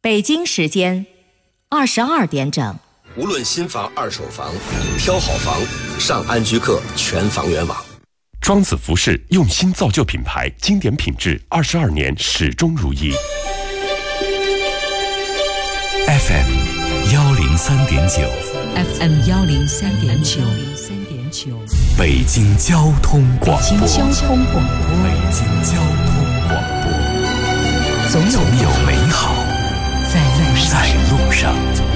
北京时间22点整。 无论新房、二手房，挑好房，上安居客全房源网。 庄子服饰用心造就品牌，经典品质，22年始终如一。 FM 103.9 FM 103.9 北京交通广播。 北京交通广播。 北京交通广播。 总有美好在路上。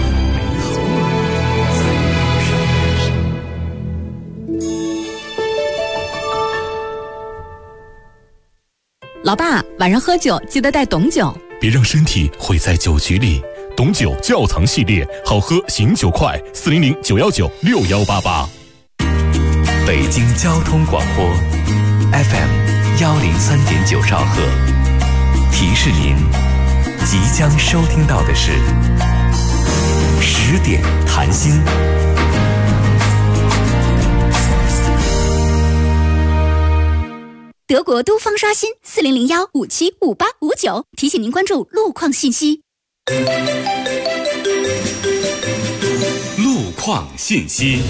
老爸，晚上喝酒记得带董酒， 别让身体毁在酒局里。董酒窖藏系列，好喝醒酒快，400-919-6188。 北京交通广播 FM 103.9兆赫，提示您即将收听到的是10点谈心。 德国都方刷新40015755859，提醒您关注路况信息。 路况信息。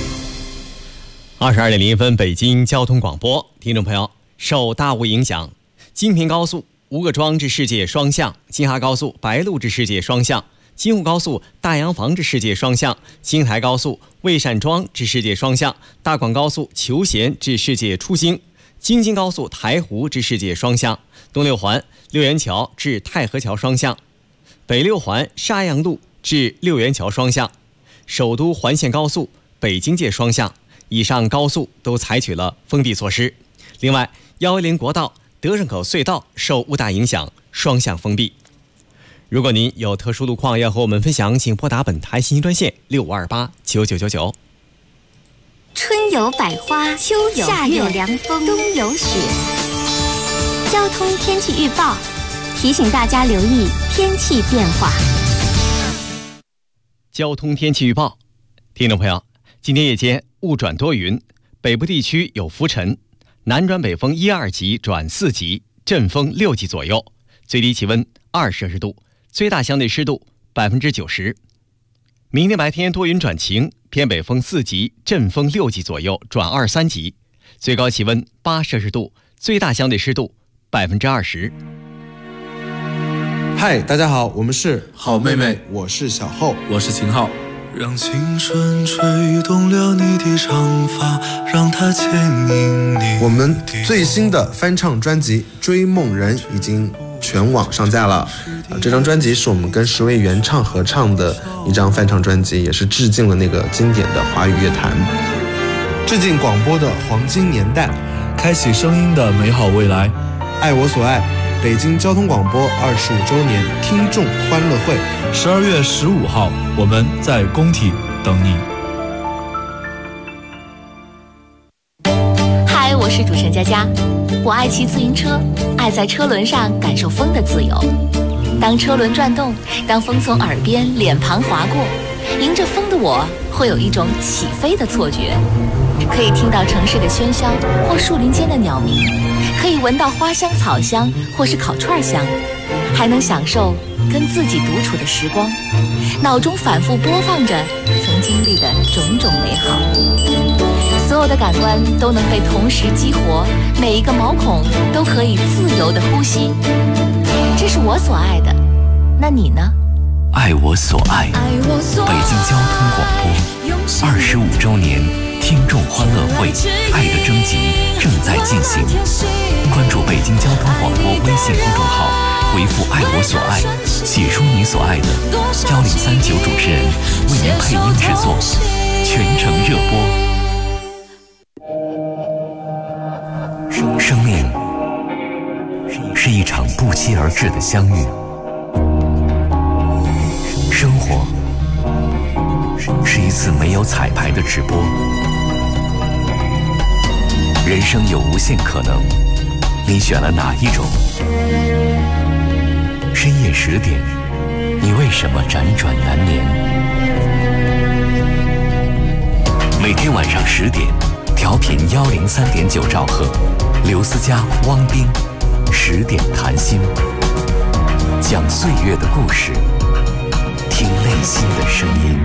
22点01分，北京交通广播，听众朋友，受大雾影响，京平高速吴各庄至世界双向，京哈高速白鹿至世界双向，京沪高速大洋房至世界双向，京台高速魏善庄至世界双向，大广高速求贤至世界出京，京津高速台湖至世界双向，东六环六元桥至太和桥双向，北六环沙洋路至六元桥双向，首都环线高速北京界双向，以上高速都采取了封闭措施。另外，110国道德胜口隧道受雾大影响，双向封闭。如果您有特殊路况要和我们分享，请拨打本台信息专线65289999。 春有百花，秋有夏有凉风，冬有雪。交通天气预报提醒大家留意天气变化。 交通天气预报，听众朋友，今天夜间雾转多云，北部地区有浮尘，南转北风1、2级转4级，阵风6级左右，最低气温2摄氏度，最大相对湿度90%。明天白天多云转晴，偏北风4级，阵风6级左右，转2、3级，最高气温8摄氏度，最大相对湿度20%。 嗨，大家好，我们是好妹妹， 我是小厚， 我是秦昊。 让青春吹动了你的长发，让它牵引你。 我们最新的翻唱专辑《追梦人》已经全网上架了。这张专辑是我们跟10位原唱合唱的一张翻唱专辑，也是致敬了那个经典的华语乐坛，致敬广播的黄金年代， 开启声音的美好未来。 爱我所爱，北京交通广播25周年听众欢乐会 ，12月15号，我们在工体等你。 嗨，我是主持人佳佳，我爱骑自行车，爱在车轮上感受风的自由。当车轮转动，当风从耳边、脸庞划过，迎着风的我会有一种起飞的错觉，可以听到城市的喧嚣或树林间的鸟鸣，可以闻到花香草香或是烤串香，还能享受跟自己独处的时光，脑中反复播放着曾经历的种种美好，所有的感官都能被同时激活，每一个毛孔都可以自由的呼吸。这是我所爱的，那你呢？ 爱我所爱，北京交通广播25周年听众欢乐会爱的征集正在进行，关注北京交通广播微信公众号，回复爱我所爱，写出你所爱的，1039主持人为您配音制作，全程热播。生命是一场不期而至的相遇，生活是一次没有彩排的直播，人生有无限可能，你选了哪一种？深夜10点，你为什么辗转难眠？每天晚上10点，调频103.9兆赫，刘思佳、汪冰，10点谈心。 讲岁月的故事，听内心的声音。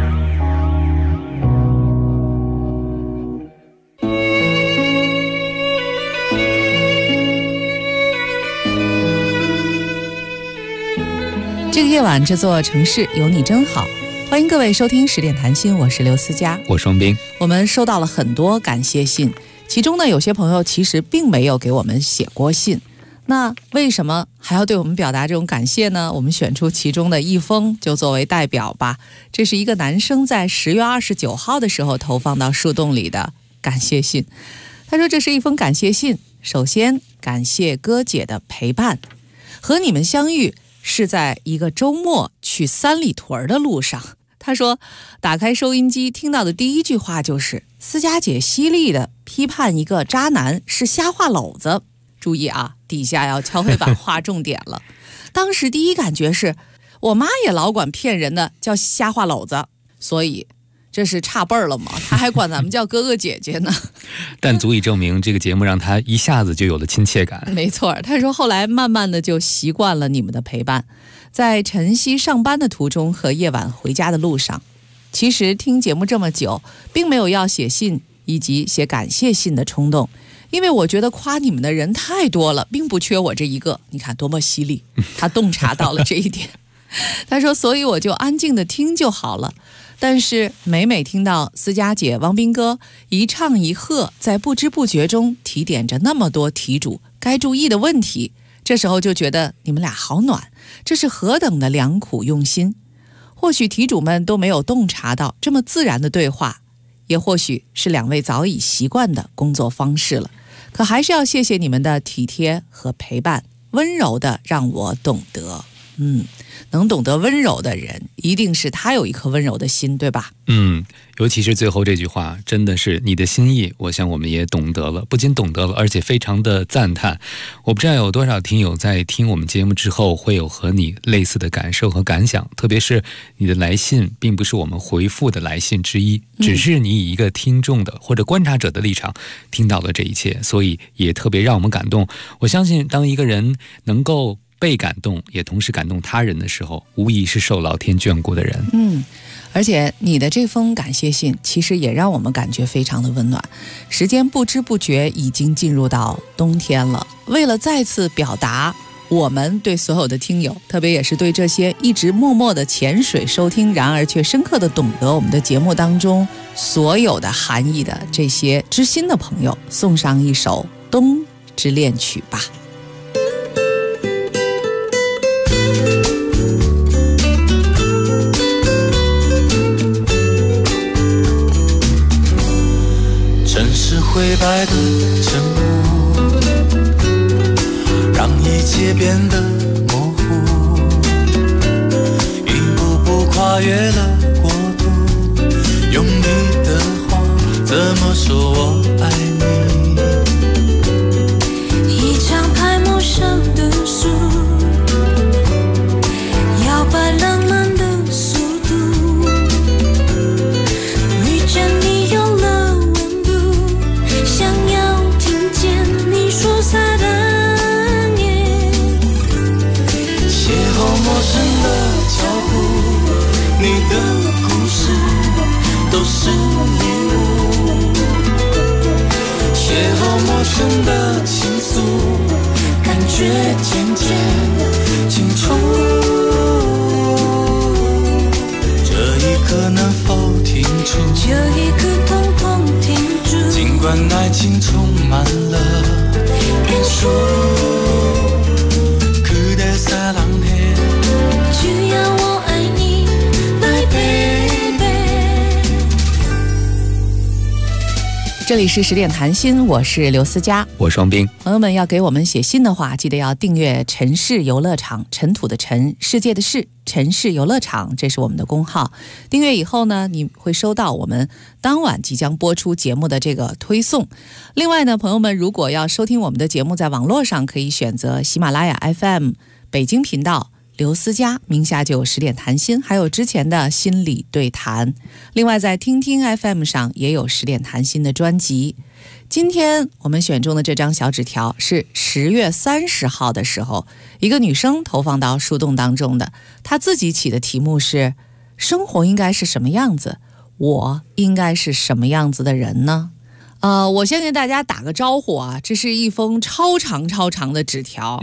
这个夜晚，这座城市有你真好。欢迎各位收听10点谈心，我是刘思佳， 我双冰。 我们收到了很多感谢信，其中呢，有些朋友其实并没有给我们写过信。那为什么还要对我们表达这种感谢呢？我们选出其中的一封就作为代表吧。这是一个男生在10月29号的时候投放到树洞里的感谢信。他说这是一封感谢信，首先感谢哥姐的陪伴，和你们相遇是在一个周末去三里屯的路上。他说打开收音机听到的第一句话就是思佳姐犀利的批判一个渣男是瞎话篓子。注意啊，底下要敲黑板划重点了。当时第一感觉是我妈也老管骗人的叫瞎话篓子，所以这是差辈儿了吗？他还管咱们叫哥哥姐姐呢。 但足以证明这个节目让他一下子就有了亲切感。 没错，他说后来慢慢的就习惯了你们的陪伴，在晨曦上班的途中和夜晚回家的路上。其实听节目这么久，并没有要写信以及写感谢信的冲动，因为我觉得夸你们的人太多了，并不缺我这一个。你看多么犀利，他洞察到了这一点。他说所以我就安静的听就好了。但是每每听到思佳姐、王斌哥一唱一和，在不知不觉中提点着那么多题主该注意的问题，这时候就觉得你们俩好暖，这是何等的良苦用心。或许题主们都没有洞察到这么自然的对话，也或许是两位早已习惯的工作方式了，可还是要谢谢你们的体贴和陪伴，温柔的让我懂得。能懂得温柔的人，一定是他有一颗温柔的心，对吧？ 尤其是最后这句话，真的是你的心意，我想我们也懂得了，不仅懂得了，而且非常的赞叹。我不知道有多少听友在听我们节目之后会有和你类似的感受和感想，特别是你的来信并不是我们回复的来信之一，只是你以一个听众的或者观察者的立场听到了这一切，所以也特别让我们感动。我相信当一个人能够被感动，也同时感动他人的时候，无疑是受老天眷顾的人。 而且你的这封感谢信其实也让我们感觉非常的温暖。时间不知不觉已经进入到冬天了，为了再次表达我们对所有的听友，特别也是对这些一直默默的潜水收听，然而却深刻的懂得我们的节目当中所有的含义的这些知心的朋友，送上一首《冬之恋曲》吧。 城市灰白的沉默，让一切变得模糊，一步步跨越了国度，用你的话怎么说我爱你。 一张拍陌生的书，摇摆浪漫的速度，遇见你有了温度，想要听见你说撒的暗言， 邂逅陌生的脚步，你的故事都是礼物，邂逅陌生的情愫，感觉渐渐清楚，这一刻能否停住， 这一刻统统停住， 尽管爱情充满了变数，그댈 사랑해 只要我爱你 My baby。 这里是10点谈心，我是刘思佳， 我双冰。 朋友们要给我们写信的话，记得要订阅城市游乐场，尘土的尘，世界的世，城市游乐场，这是我们的公号。订阅以后呢，你会收到我们当晚即将播出节目的这个推送。另外呢，朋友们如果要收听我们的节目，在网络上可以选择喜马拉雅 FM 北京频道刘思佳，名下就有10点谈心，还有之前的心理对谈。另外在听听 FM 上也有10点谈心的专辑。 今天我们选中的这张小纸条是10月30号的时候，一个女生投放到树洞当中的，她自己起的题目是生活应该是什么样子，我应该是什么样子的人呢？我先跟大家打个招呼啊，这是一封超长的纸条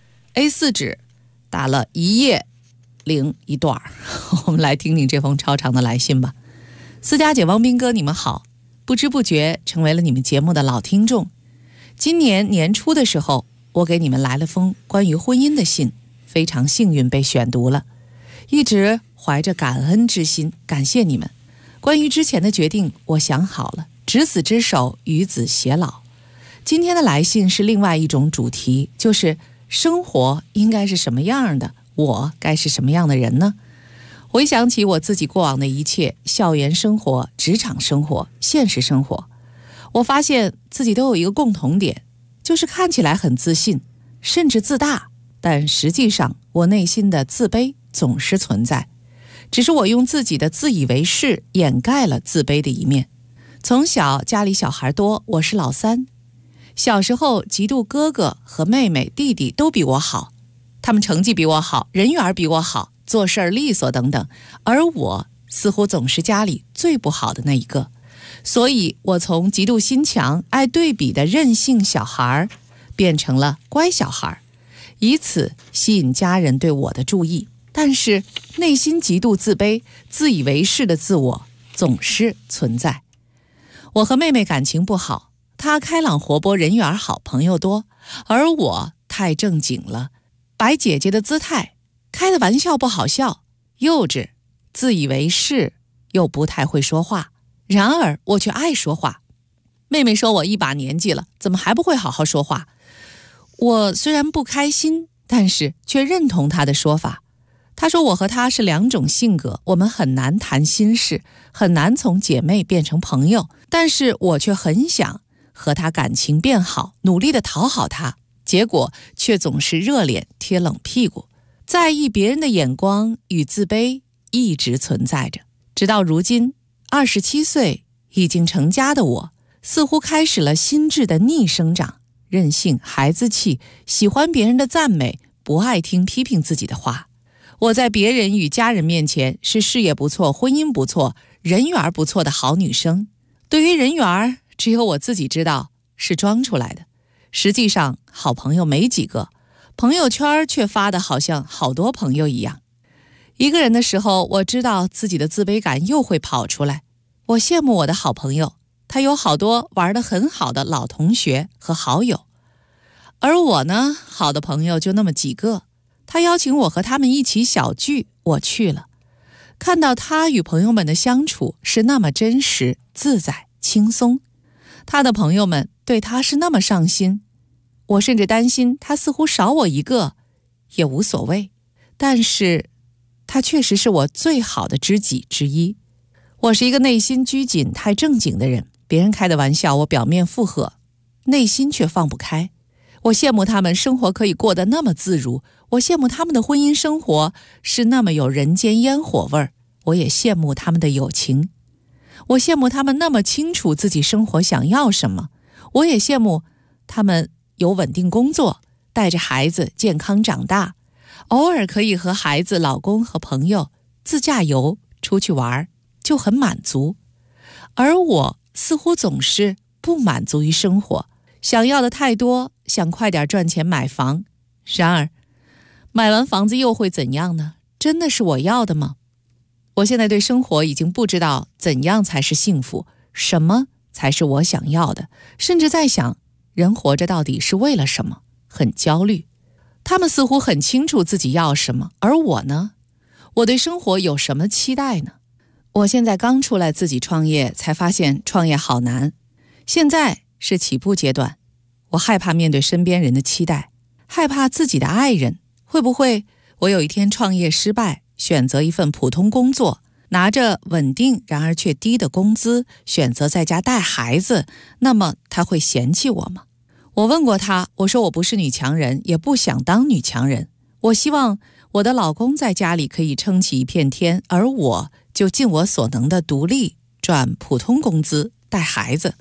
，A4 纸打了1页零一段我们来听听这封超长的来信吧。思佳姐、汪斌哥，你们好，不知不觉成为了你们节目的老听众。今年年初的时候，我给你们来了封关于婚姻的信，非常幸运被选读了，一直怀着感恩之心，感谢你们。关于之前的决定，我想好了，执子之手，与子偕老。今天的来信是另外一种主题，就是生活应该是什么样的，我该是什么样的人呢？回想起我自己过往的一切，校园生活、职场生活、现实生活，我发现自己都有一个共同点，就是看起来很自信，甚至自大，但实际上我内心的自卑总是存在，只是我用自己的自以为是掩盖了自卑的一面。从小家里小孩多，我是老三，小时候嫉妒哥哥和妹妹、弟弟都比我好，他们成绩比我好，人缘比我好，做事儿利索等等，而我似乎总是家里最不好的那一个。所以我从嫉妒心强、爱对比的任性小孩变成了乖小孩，以此吸引家人对我的注意。但是内心极度自卑、自以为是的自我总是存在。我和妹妹感情不好，她开朗活泼，人缘好，朋友多，而我太正经了，摆姐姐的姿态，开的玩笑不好笑，幼稚，自以为是，又不太会说话。然而我却爱说话。妹妹说我一把年纪了，怎么还不会好好说话？我虽然不开心，但是却认同她的说法。她说我和她是两种性格，我们很难谈心事，很难从姐妹变成朋友，但是我却很想和她感情变好，努力地讨好她，结果却总是热脸贴冷屁股，在意别人的眼光与自卑一直存在着。直到如今27岁已经成家的我，似乎开始了心智的逆生长，任性、孩子气，喜欢别人的赞美，不爱听批评自己的话。我在别人与家人面前是事业不错、婚姻不错、人缘不错的好女生。对于人缘，只有我自己知道是装出来的，实际上好朋友没几个，朋友圈却发的好像好多朋友一样。一个人的时候，我知道自己的自卑感又会跑出来。我羡慕我的好朋友，他有好多玩得很好的老同学和好友，而我呢，好的朋友就那么几个。他邀请我和他们一起小聚，我去了。看到他与朋友们的相处是那么真实、自在、轻松，他的朋友们对他是那么上心，我甚至担心他似乎少我一个也无所谓，但是他确实是我最好的知己之一。我是一个内心拘谨、太正经的人，别人开的玩笑我表面附和，内心却放不开。我羡慕他们生活可以过得那么自如，我羡慕他们的婚姻生活是那么有人间烟火味儿，我也羡慕他们的友情。我羡慕他们那么清楚自己生活想要什么，我也羡慕他们有稳定工作，带着孩子健康长大，偶尔可以和孩子、老公和朋友自驾游出去玩，就很满足。而我似乎总是不满足于生活，想要的太多，想快点赚钱买房。然而买完房子又会怎样呢？真的是我要的吗？我现在对生活已经不知道怎样才是幸福，什么才是我想要的，甚至在想人活着到底是为了什么，很焦虑。他们似乎很清楚自己要什么，而我呢？我对生活有什么期待呢？我现在刚出来自己创业，才发现创业好难。现在是起步阶段，我害怕面对身边人的期待，害怕自己的爱人会不会我有一天创业失败，选择一份普通工作，拿着稳定然而却低的工资，选择在家带孩子，那么他会嫌弃我吗？我问过他，我说我不是女强人，也不想当女强人，我希望我的老公在家里可以撑起一片天，而我就尽我所能的独立，赚普通工资，带孩子。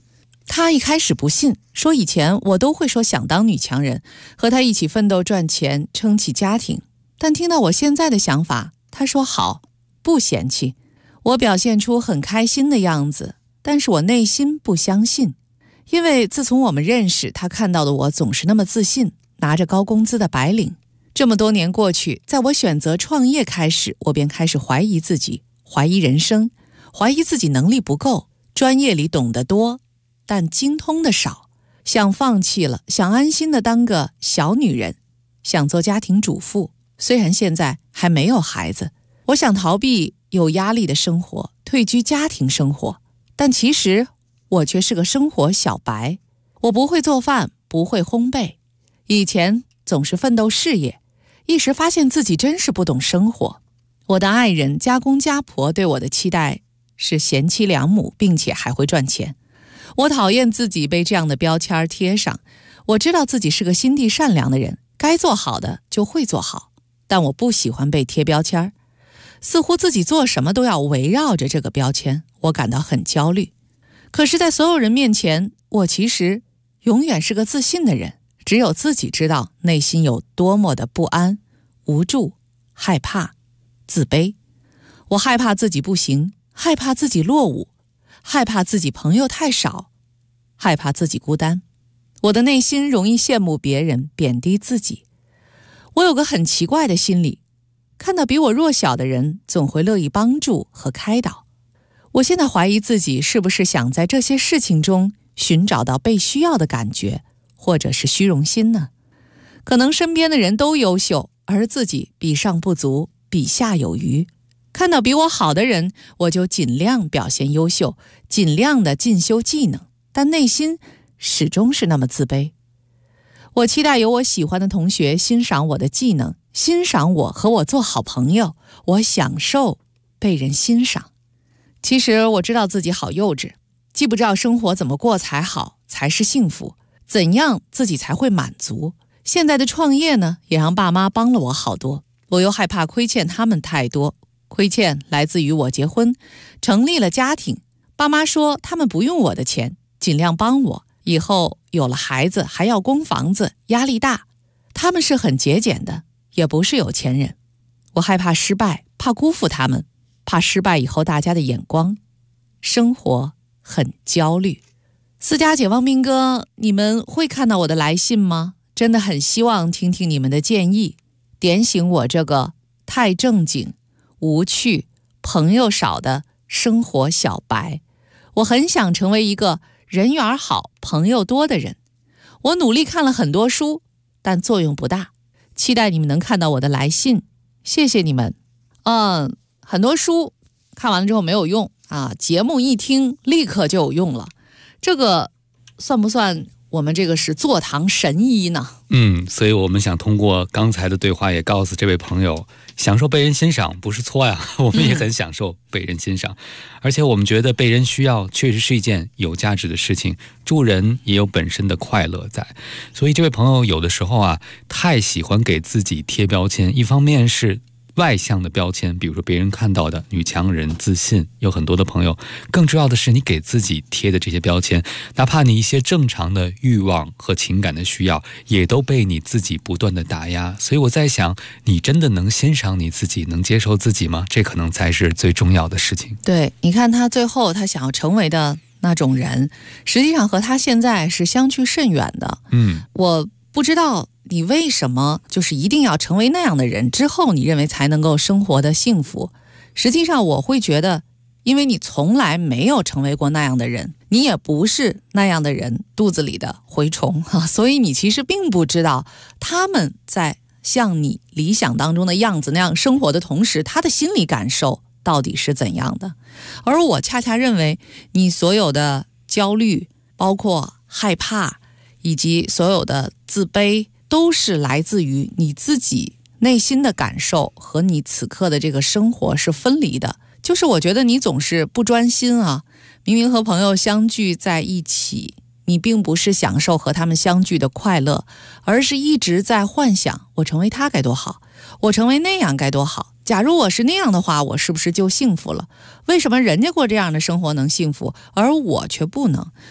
他一开始不信，说以前我都会说想当女强人，和他一起奋斗赚钱，撑起家庭。但听到我现在的想法，他说好，不嫌弃。我表现出很开心的样子，但是我内心不相信。因为自从我们认识，他看到的我总是那么自信，拿着高工资的白领。这么多年过去，在我选择创业开始，我便开始怀疑自己，怀疑人生，怀疑自己能力不够，专业里懂得多，但精通的少，想放弃了，想安心的当个小女人，想做家庭主妇。虽然现在还没有孩子，我想逃避有压力的生活，退居家庭生活，但其实我却是个生活小白。我不会做饭，不会烘焙，以前总是奋斗事业，一时发现自己真是不懂生活。我的爱人、家公家婆对我的期待是贤妻良母，并且还会赚钱。我讨厌自己被这样的标签贴上。我知道自己是个心地善良的人，该做好的就会做好，但我不喜欢被贴标签，似乎自己做什么都要围绕着这个标签，我感到很焦虑。可是在所有人面前，我其实永远是个自信的人，只有自己知道内心有多么的不安、无助、害怕、自卑。我害怕自己不行，害怕自己落伍，害怕自己朋友太少，害怕自己孤单。我的内心容易羡慕别人，贬低自己。我有个很奇怪的心理，看到比我弱小的人，总会乐意帮助和开导。我现在怀疑自己是不是想在这些事情中寻找到被需要的感觉，或者是虚荣心呢？可能身边的人都优秀，而自己比上不足，比下有余。看到比我好的人，我就尽量表现优秀，尽量的进修技能，但内心始终是那么自卑。我期待有我喜欢的同学欣赏我的技能，欣赏我，和我做好朋友。我享受被人欣赏。其实我知道自己好幼稚，既不知道生活怎么过才好，才是幸福，怎样自己才会满足。现在的创业呢，也让爸妈帮了我好多，我又害怕亏欠他们太多。亏欠来自于我结婚，成立了家庭，爸妈说他们不用我的钱，尽量帮我，以后有了孩子还要供房子，压力大。他们是很节俭的，也不是有钱人。我害怕失败，怕辜负他们，怕失败以后大家的眼光，生活很焦虑。思佳姐、汪斌哥，你们会看到我的来信吗？真的很希望听听你们的建议，点醒我这个太正经、无趣、朋友少的生活小白。我很想成为一个人缘好、朋友多的人。我努力看了很多书，但作用不大。期待你们能看到我的来信，谢谢你们。很多书看完了之后没有用啊，节目一听立刻就有用了。这个算不算我们这个是坐堂神医呢？ 所以我们想通过刚才的对话也告诉这位朋友，享受被人欣赏不是错呀，我们也很享受被人欣赏，而且我们觉得被人需要确实是一件有价值的事情，助人也有本身的快乐在。所以这位朋友有的时候啊，太喜欢给自己贴标签，一方面是外向的标签，比如说别人看到的女强人、自信，有很多的朋友。更重要的是你给自己贴的这些标签，哪怕你一些正常的欲望和情感的需要，也都被你自己不断的打压。所以我在想，你真的能欣赏你自己，能接受自己吗？这可能才是最重要的事情。 对，你看他最后他想要成为的那种人，实际上和他现在是相去甚远的。我不知道你为什么就是一定要成为那样的人之后，你认为才能够生活的幸福。实际上我会觉得，因为你从来没有成为过那样的人，你也不是那样的人肚子里的蛔虫，所以你其实并不知道他们在像你理想当中的样子那样生活的同时，他的心理感受到底是怎样的。而我恰恰认为你所有的焦虑，包括害怕以及所有的自卑，都是来自于你自己内心的感受和你此刻的这个生活是分离的。就是我觉得你总是不专心啊，明明和朋友相聚在一起，你并不是享受和他们相聚的快乐，而是一直在幻想我成为他该多好，我成为那样该多好，假如我是那样的话，我是不是就幸福了？为什么人家过这样的生活能幸福，而我却不能？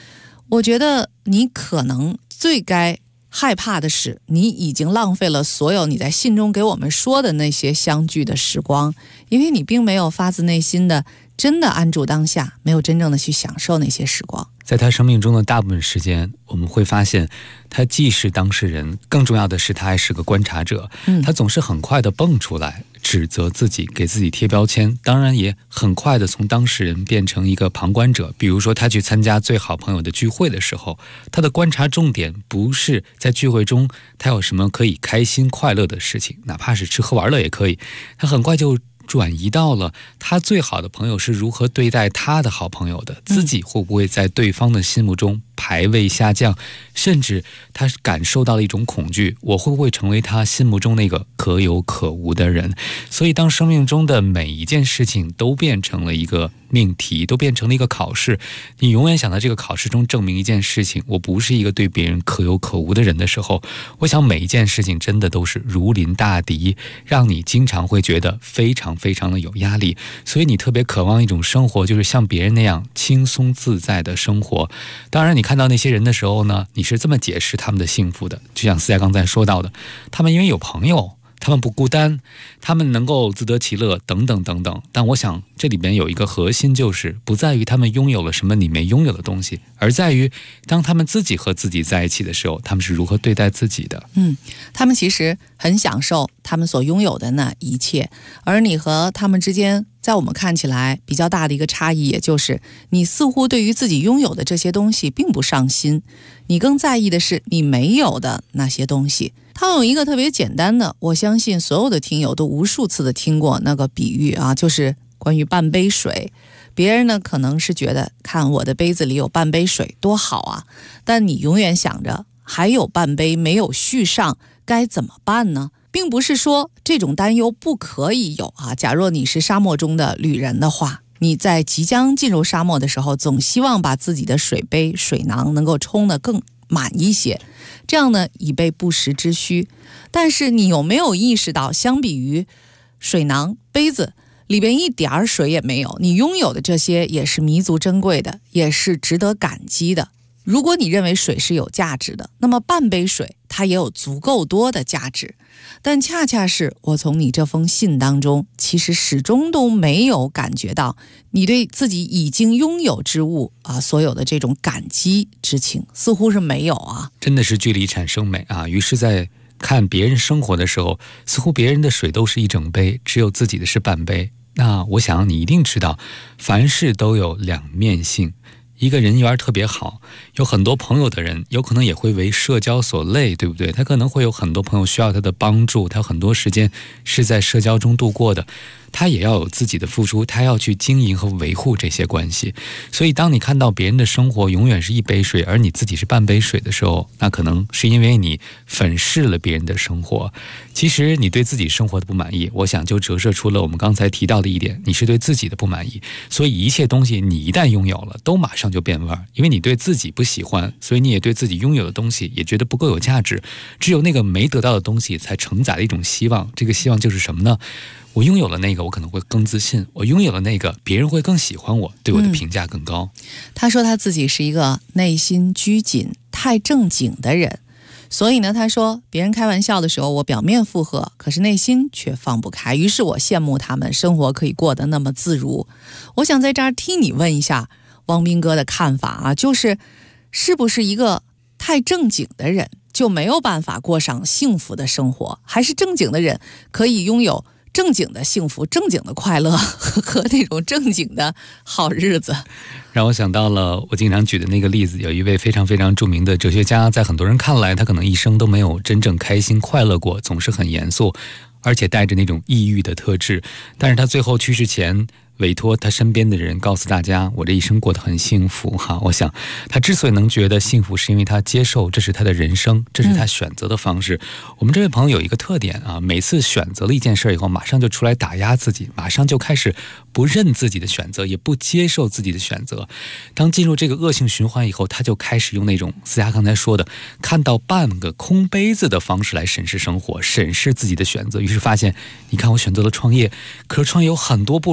我觉得你可能最该害怕的是，你已经浪费了所有你在信中给我们说的那些相聚的时光，因为你并没有发自内心的真的安住当下，没有真正的去享受那些时光。 在他生命中的大部分时间，我们会发现他既是当事人，更重要的是他还是个观察者。他总是很快的蹦出来指责自己，给自己贴标签，当然也很快的从当事人变成一个旁观者。比如说他去参加最好朋友的聚会的时候，他的观察重点不是在聚会中他有什么可以开心快乐的事情，哪怕是吃喝玩乐也可以，他很快就转移到了他最好的朋友是如何对待他的好朋友的，自己会不会在对方的心目中排位下降，甚至他感受到了一种恐惧，我会不会成为他心目中那个可有可无的人。所以当生命中的每一件事情都变成了一个命题，都变成了一个考试，你永远想在这个考试中证明一件事情，我不是一个对别人可有可无的人的时候，我想每一件事情真的都是如临大敌，让你经常会觉得非常非常的有压力。所以你特别渴望一种生活，就是像别人那样轻松自在的生活。当然你看到那些人的时候呢，你是这么解释他们的幸福的，就像思佳刚才说到的，他们因为有朋友，他们不孤单，他们能够自得其乐等等等等。但我想这里边有一个核心，就是不在于他们拥有了什么你没拥有的东西，而在于当他们自己和自己在一起的时候，他们是如何对待自己的。 他们其实很享受他们所拥有的那一切，而你和他们之间在我们看起来比较大的一个差异，也就是你似乎对于自己拥有的这些东西并不上心，你更在意的是你没有的那些东西。他有一个特别简单的，我相信所有的听友都无数次的听过那个比喻啊，就是关于半杯水。别人呢可能是觉得看我的杯子里有半杯水多好啊，但你永远想着还有半杯没有续上，该怎么办呢？并不是说这种担忧不可以有啊。假若你是沙漠中的旅人的话，你在即将进入沙漠的时候，总希望把自己的水杯、水囊能够冲得更满一些，这样呢以备不时之需。但是你有没有意识到，相比于水囊、杯子里边一点水也没有，你拥有的这些也是弥足珍贵的，也是值得感激的。如果你认为水是有价值的，那么半杯水它也有足够多的价值。但恰恰是我从你这封信当中，其实始终都没有感觉到你对自己已经拥有之物啊，所有的这种感激之情，似乎是没有啊。 真的是距离产生美啊！于是在看别人生活的时候，似乎别人的水都是一整杯，只有自己的是半杯。那我想你一定知道，凡事都有两面性。一个人缘特别好，有很多朋友的人，有可能也会为社交所累，对不对？他可能会有很多朋友需要他的帮助，他有很多时间是在社交中度过的，他也要有自己的付出，他要去经营和维护这些关系。所以当你看到别人的生活永远是一杯水，而你自己是半杯水的时候，那可能是因为你粉饰了别人的生活。其实你对自己生活的不满意，我想就折射出了我们刚才提到的一点，你是对自己的不满意。所以一切东西你一旦拥有了，都马上就变味儿，因为你对自己不喜欢，所以你也对自己拥有的东西也觉得不够有价值。只有那个没得到的东西才承载了一种希望，这个希望就是什么呢？我拥有了那个，我可能会更自信，我拥有了那个，别人会更喜欢我，对我的评价更高。 他说他自己是一个内心拘谨、太正经的人，所以呢，他说别人开玩笑的时候，我表面附和，可是内心却放不开。于是我羡慕他们生活可以过得那么自如。我想在这儿替你问一下汪斌哥的看法啊，就是是不是一个太正经的人就没有办法过上幸福的生活，还是正经的人可以拥有正经的幸福、正经的快乐和那种正经的好日子？ 让我想到了我经常举的那个例子，有一位非常非常著名的哲学家，在很多人看来他可能一生都没有真正开心快乐过，总是很严肃，而且带着那种抑郁的特质。但是他最后去世前委托他身边的人告诉大家，我这一生过得很幸福哈。我想他之所以能觉得幸福，是因为他接受这是他的人生，这是他选择的方式。我们这位朋友有一个特点啊，每次选择了一件事以后，马上就出来打压自己，马上就开始不认自己的选择，也不接受自己的选择。当进入这个恶性循环以后，他就开始用那种思佳刚才说的看到半个空杯子的方式来审视生活，审视自己的选择。于是发现，你看我选择了创业，可是创业有很多不容易啊，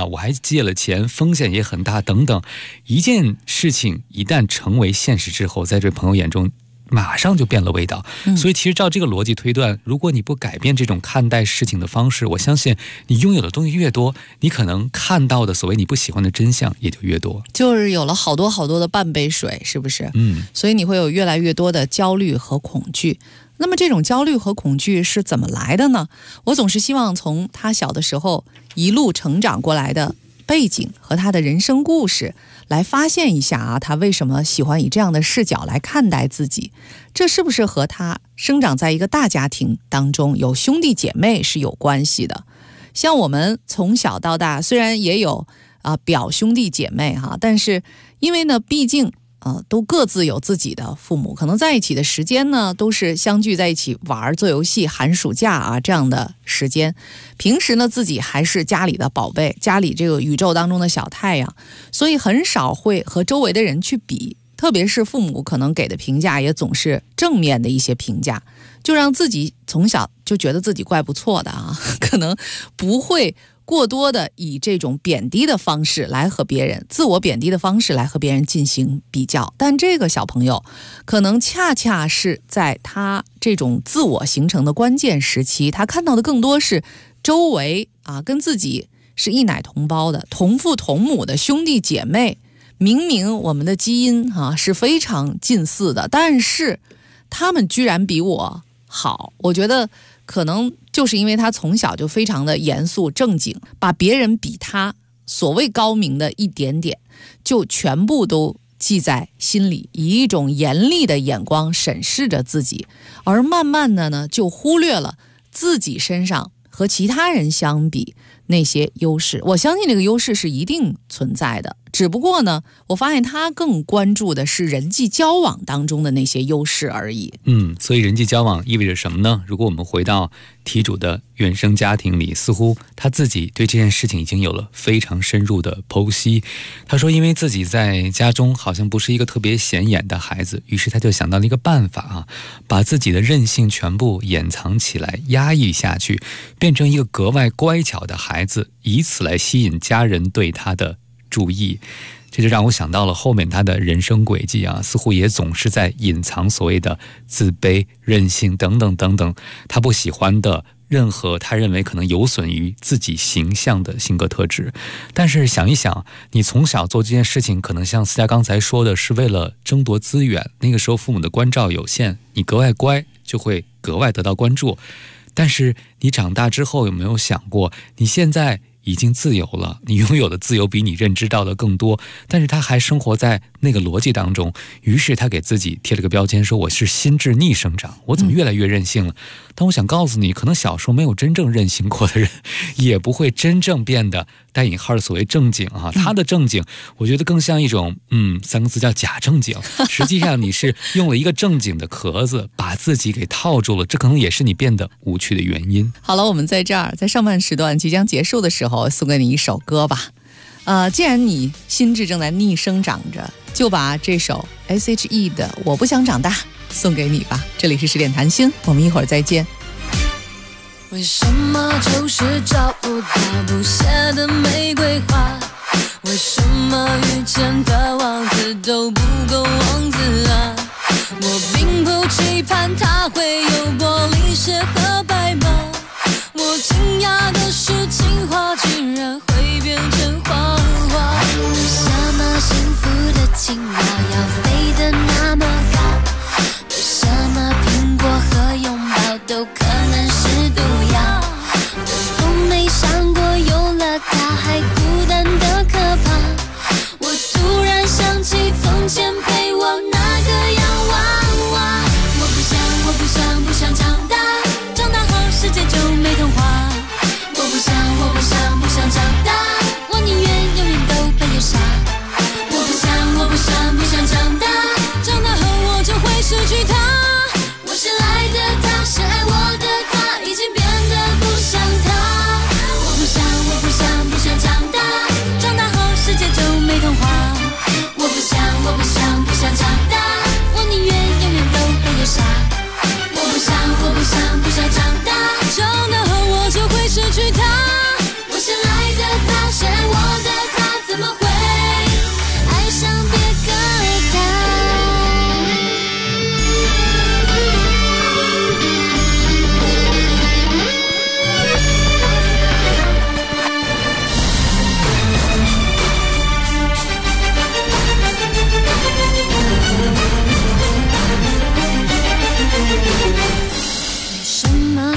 啊，我还借了钱，风险也很大等等。一件事情一旦成为现实之后，在这朋友眼中马上就变了味道。所以其实照这个逻辑推断，如果你不改变这种看待事情的方式，我相信你拥有的东西越多，你可能看到的所谓你不喜欢的真相也就越多。 就是有了好多好多的半杯水，是不是？所以你会有越来越多的焦虑和恐惧。那么这种焦虑和恐惧是怎么来的呢？我总是希望从他小的时候一路成长过来的背景和他的人生故事来发现一下啊，他为什么喜欢以这样的视角来看待自己。这是不是和他生长在一个大家庭当中有兄弟姐妹是有关系的？像我们从小到大虽然也有表兄弟姐妹哈，但是因为呢毕竟都各自有自己的父母，可能在一起的时间呢都是相聚在一起玩做游戏，寒暑假啊这样的时间。平时呢自己还是家里的宝贝，家里这个宇宙当中的小太阳，所以很少会和周围的人去比，特别是父母可能给的评价也总是正面的一些评价，就让自己从小就觉得自己怪不错的啊，可能不会过多的以这种贬低的方式来和别人，自我贬低的方式来和别人进行比较。但这个小朋友可能恰恰是在他这种自我形成的关键时期，他看到的更多是周围跟自己是一奶同胞的同父同母的兄弟姐妹，明明我们的基因是非常近似的，但是他们居然比我好。我觉得可能就是因为他从小就非常的严肃正经，把别人比他所谓高明的一点点就全部都记在心里，以一种严厉的眼光审视着自己，而慢慢的呢就忽略了自己身上和其他人相比那些优势。我相信这个优势是一定存在的，只不过呢我发现他更关注的是人际交往当中的那些优势而已。 所以人际交往意味着什么呢？如果我们回到题主的原生家庭里，似乎他自己对这件事情已经有了非常深入的剖析。他说因为自己在家中好像不是一个特别显眼的孩子，于是他就想到了一个办法把自己的任性全部掩藏起来，压抑下去，变成一个格外乖巧的孩子，以此来吸引家人对他的注意。这就让我想到了后面他的人生轨迹似乎也总是在隐藏所谓的自卑、任性等等等等，他不喜欢的任何他认为可能有损于自己形象的性格特质。但是想一想，你从小做这件事情，可能像思佳刚才说的，是为了争夺资源，那个时候父母的关照有限，你格外乖就会格外得到关注。但是你长大之后有没有想过，你现在已经自由了，你拥有的自由比你认知到的更多，但是他还生活在那个逻辑当中，于是他给自己贴了个标签，说我是心智逆生长，我怎么越来越任性了？但我想告诉你，可能小时候没有真正任性过的人，也不会真正变得带引号的所谓正经他的正经我觉得更像一种三个字叫假正经，实际上你是用了一个正经的壳子把自己给套住了，这可能也是你变得无趣的原因。 好了，我们在这儿在上半时段即将结束的时候送给你一首歌吧。既然你心智正在逆生长着，就把这首 S.H.E 的《我不想长大》送给你吧。这里是10点谈心，我们一会儿再见。 为什么就是找不到不谢的玫瑰花？为什么遇见的王子都不够王子啊？我并不期盼他会有玻璃鞋和白马，我惊讶的是情话竟然会变成谎话。为什么幸福的青蛙要飞得那么高？为什么苹果和拥抱都可能是毒药？我从没想过有了它还孤单的可怕。我突然想起从前陪我那个洋娃娃。我不想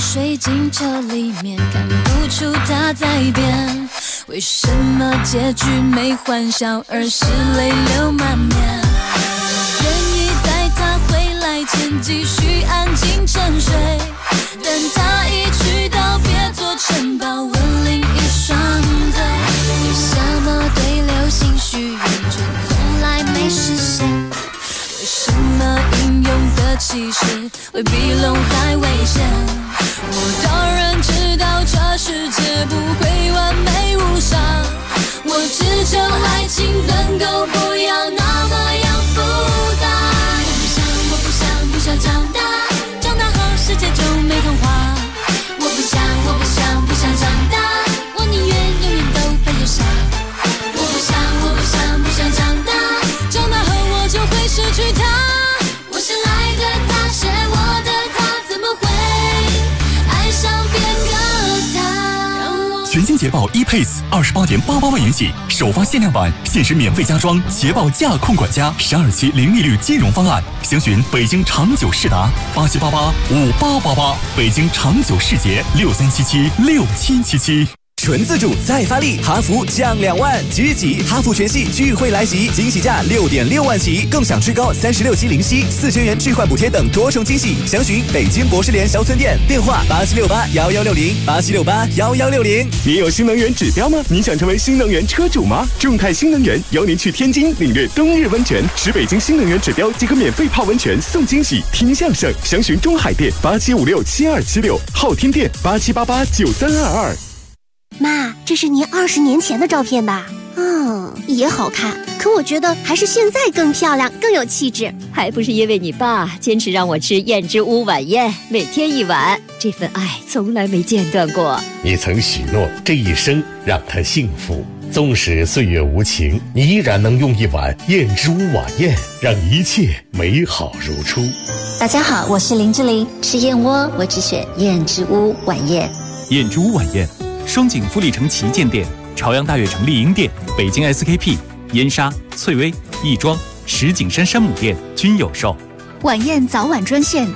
睡进车里面，看不出他在变。为什么结局没欢笑，而是泪流满面？愿意在他回来前继续安静沉睡，等他一去到别座城堡吻另一双嘴。为什么对流星许愿却从来没实现？为什么英勇的骑士会比龙还危险？我当然知道这世界不会完美无伤，我只求爱情能够不要那么样复杂。我不想长大，长大后世界就没童话。我不想长大，我宁愿永远都被留下。我不想长大，长大后我就会失去他。我深爱的他，是我的他，怎么会爱上变个他？ 全新捷豹 ePace28.88万元起，首发限量版，限时免费加装捷豹驾控管家12期零利率金融方案。详询北京长久世达87885888，北京长久世捷63776777。 纯自主再发力，哈弗降2万，积极哈弗全系聚会来袭，惊喜价6.6万起，更享最高36期零息，4000元置换补贴等多重惊喜。详询北京博士联销村店，电话87681160，87681160。 你有新能源指标吗？你想成为新能源车主吗？众泰新能源邀您去天津领略冬日温泉，持北京新能源指标即可免费泡温泉送惊喜，听相声。详询中海店87567276，昊天店87889322。 妈，这是您20年前的照片吧？也好看，可我觉得还是现在更漂亮，更有气质。 还不是因为你爸坚持让我吃燕之屋晚宴，每天1碗，这份爱从来没间断过。 你曾许诺这一生让他幸福，纵使岁月无情，你依然能用1碗燕之屋晚宴让一切美好如初。 大家好，我是林志玲，吃燕窝我只选燕之屋晚宴。 燕之屋晚宴，双井富力城旗舰店、朝阳大悦城丽婴店、北京 SKP、燕莎、翠微、亦庄、石景山山姆店均有售。 晚宴早晚专线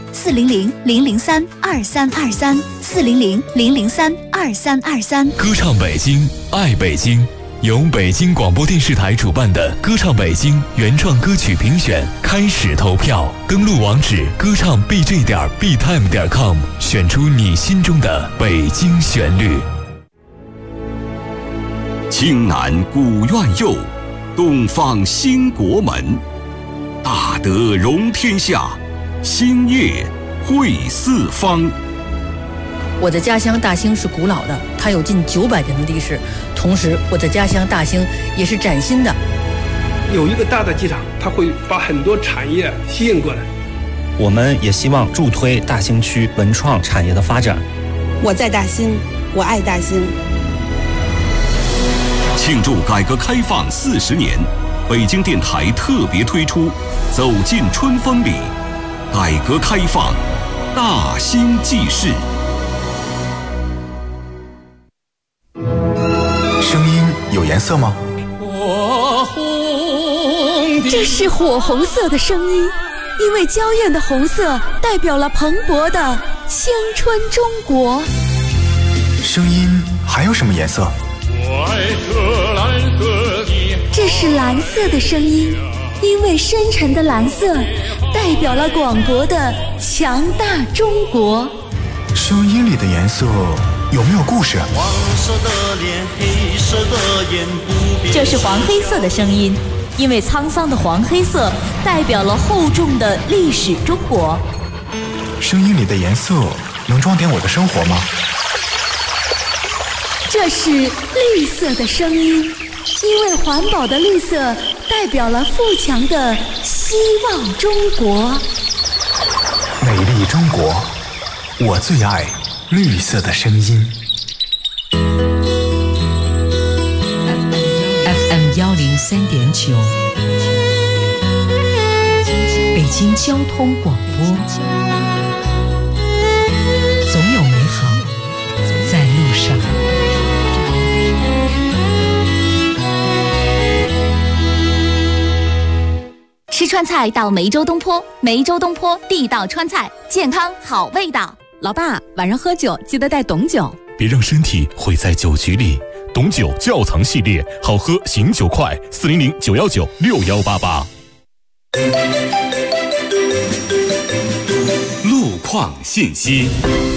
400-003-2323，400-003-2323。 歌唱北京，爱北京。由北京广播电视台主办的歌唱北京原创歌曲评选开始投票，登录网址歌唱 bj.btime.com， 选出你心中的北京旋律。 青南古院右，东方兴国门。大德容天下，兴业惠四方。 我的家乡大兴是古老的，它有近900年的历史。同时，我的家乡大兴也是崭新的。 有一个大的机场，它会把很多产业吸引过来。 我们也希望助推大兴区文创产业的发展。 我在大兴，我爱大兴。 庆祝改革开放40年，北京电台特别推出《走进春风里》，改革开放大兴纪事。 声音有颜色吗？ 这是火红色的声音，因为娇艳的红色代表了蓬勃的青春中国。 声音还有什么颜色？ 这是蓝色的声音，因为深沉的蓝色代表了广博的强大中国。 声音里的颜色有没有故事？ 黄色的脸，黑色的眼，不变。 这是黄黑色的声音，因为沧桑的黄黑色代表了厚重的历史中国。 声音里的颜色能装点我的生活吗？ 这是绿色的声音，因为环保的绿色代表了富强的希望中国。 美丽中国，我最爱绿色的声音。 FM 103.9，北京交通广播，总有美好在路上。 吃川菜到梅州东坡，梅州东坡地道川菜，健康好味道。 老爸，晚上喝酒记得带董酒， 别让身体毁在酒局里。董酒窖藏系列，好喝醒酒快，400-919-6188。 路况信息。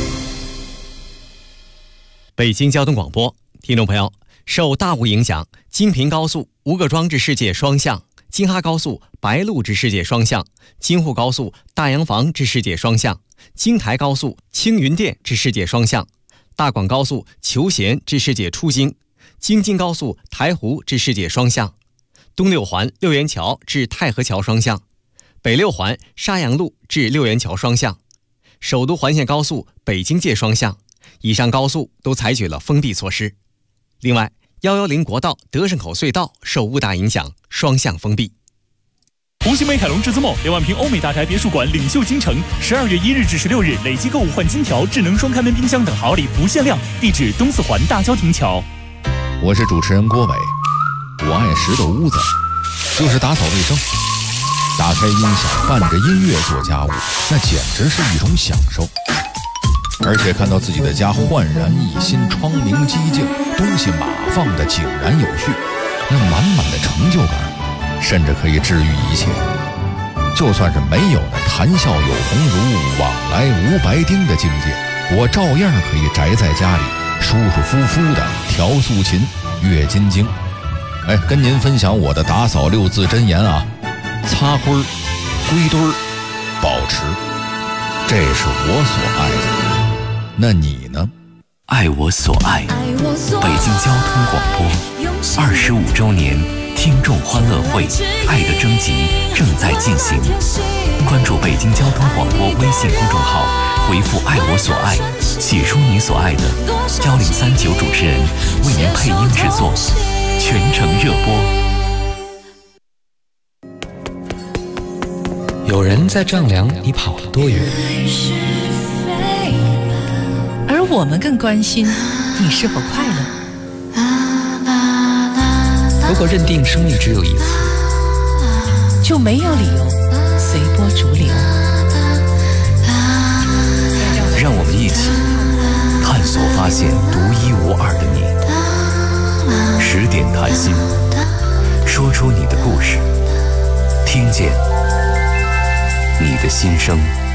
北京交通广播，听众朋友，受大雾影响，京平高速吴各庄至世界双向、京哈高速白鹿至世界双向、京沪高速大洋房至世界双向、京台高速青云店至世界双向、大广高速求贤至世界出京、京津高速台湖至世界双向、东六环六元桥至太和桥双向、北六环沙洋路至六元桥双向、首都环线高速北京界双向，以上高速都采取了封闭措施。另外，110国道德胜口隧道受雾大影响，双向封闭。 红星美凯龙至尊梦2万平欧美大宅别墅馆领袖京城，12月1日至16日累计购物换金条、智能双开门冰箱等好礼不限量。地址东四环大郊亭桥。 我是主持人郭伟，我爱拾掇屋子，就是打扫卫生。打开音响，伴着音乐做家务，那简直是一种享受。而且看到自己的家焕然一新，窗明几净，东西码放得井然有序，那满满的成就感，甚至可以治愈一切。就算是没有那谈笑有鸿儒，往来无白丁的境界，我照样可以宅在家里，舒舒服服的调素琴、阅金经。跟您分享我的打扫6字真言啊：擦灰儿、归堆儿、保持，这是我所爱的。那你呢？ 爱我所爱，北京交通广播25周年听众欢乐会爱的征集正在进行，关注北京交通广播微信公众号，回复爱我所爱，写出你所爱的，1039主持人为您配音制作，全程热播。 有人在丈量你跑了多远， 而我们更关心你是否快乐。 如果认定生命只有一次， 就没有理由随波逐流。 让我们一起探索发现独一无二的你。10点谈心，说出你的故事，听见你的心声。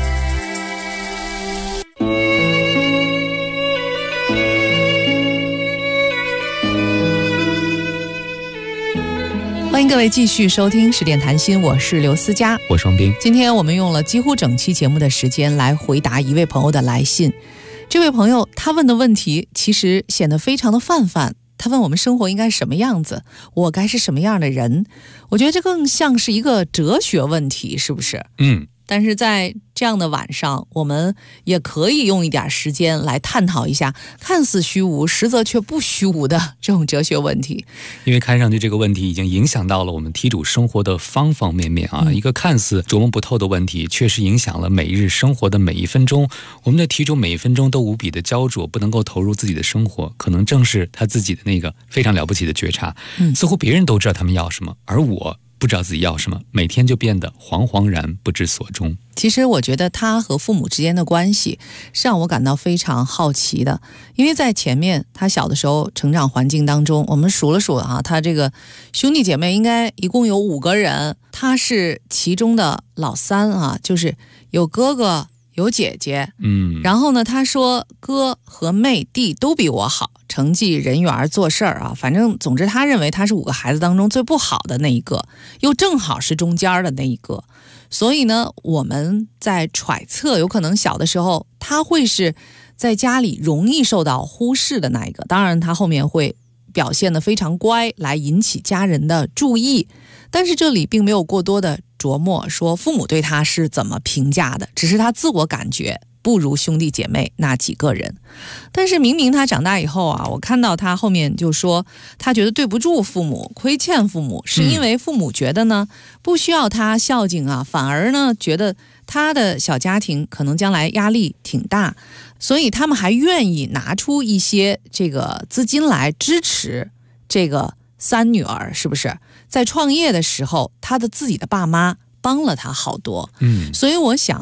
欢迎各位继续收听10点谈心，我是刘思佳， 我双冰。 今天我们用了几乎整期节目的时间来回答一位朋友的来信。这位朋友他问的问题其实显得非常的泛泛，他问我们生活应该什么样子，我该是什么样的人。我觉得这更像是一个哲学问题，是不是？但是在这样的晚上，我们也可以用一点时间来探讨一下看似虚无实则却不虚无的这种哲学问题。 因为看上去这个问题已经影响到了我们题主生活的方方面面啊，一个看似琢磨不透的问题，确实影响了每日生活的每一分钟。我们的题主每一分钟都无比的焦灼，不能够投入自己的生活，可能正是他自己的那个非常了不起的觉察。似乎别人都知道他们要什么，而我不知道自己要什么，每天就变得惶惶然不知所终。 其实我觉得他和父母之间的关系是让我感到非常好奇的，因为在前面他小的时候成长环境当中，我们数了数啊，他这个兄弟姐妹应该一共有5个人，他是其中的老3啊，就是有哥哥有姐姐，然后呢他说哥和妹弟都比我好，成绩人缘做事儿啊，反正总之他认为他是5个孩子当中最不好的那一个，又正好是中间的那一个。所以呢我们在揣测，有可能小的时候他会是在家里容易受到忽视的那一个，当然他后面会表现得非常乖，来引起家人的注意。但是这里并没有过多的琢磨说父母对他是怎么评价的，只是他自我感觉不如兄弟姐妹那几个人。但是明明他长大以后啊，我看到他后面就说他觉得对不住父母，亏欠父母，是因为父母觉得呢不需要他孝敬啊，反而呢觉得他的小家庭可能将来压力挺大，所以他们还愿意拿出一些这个资金来支持这个3女儿，是不是？在创业的时候他的自己的爸妈帮了他好多。所以我想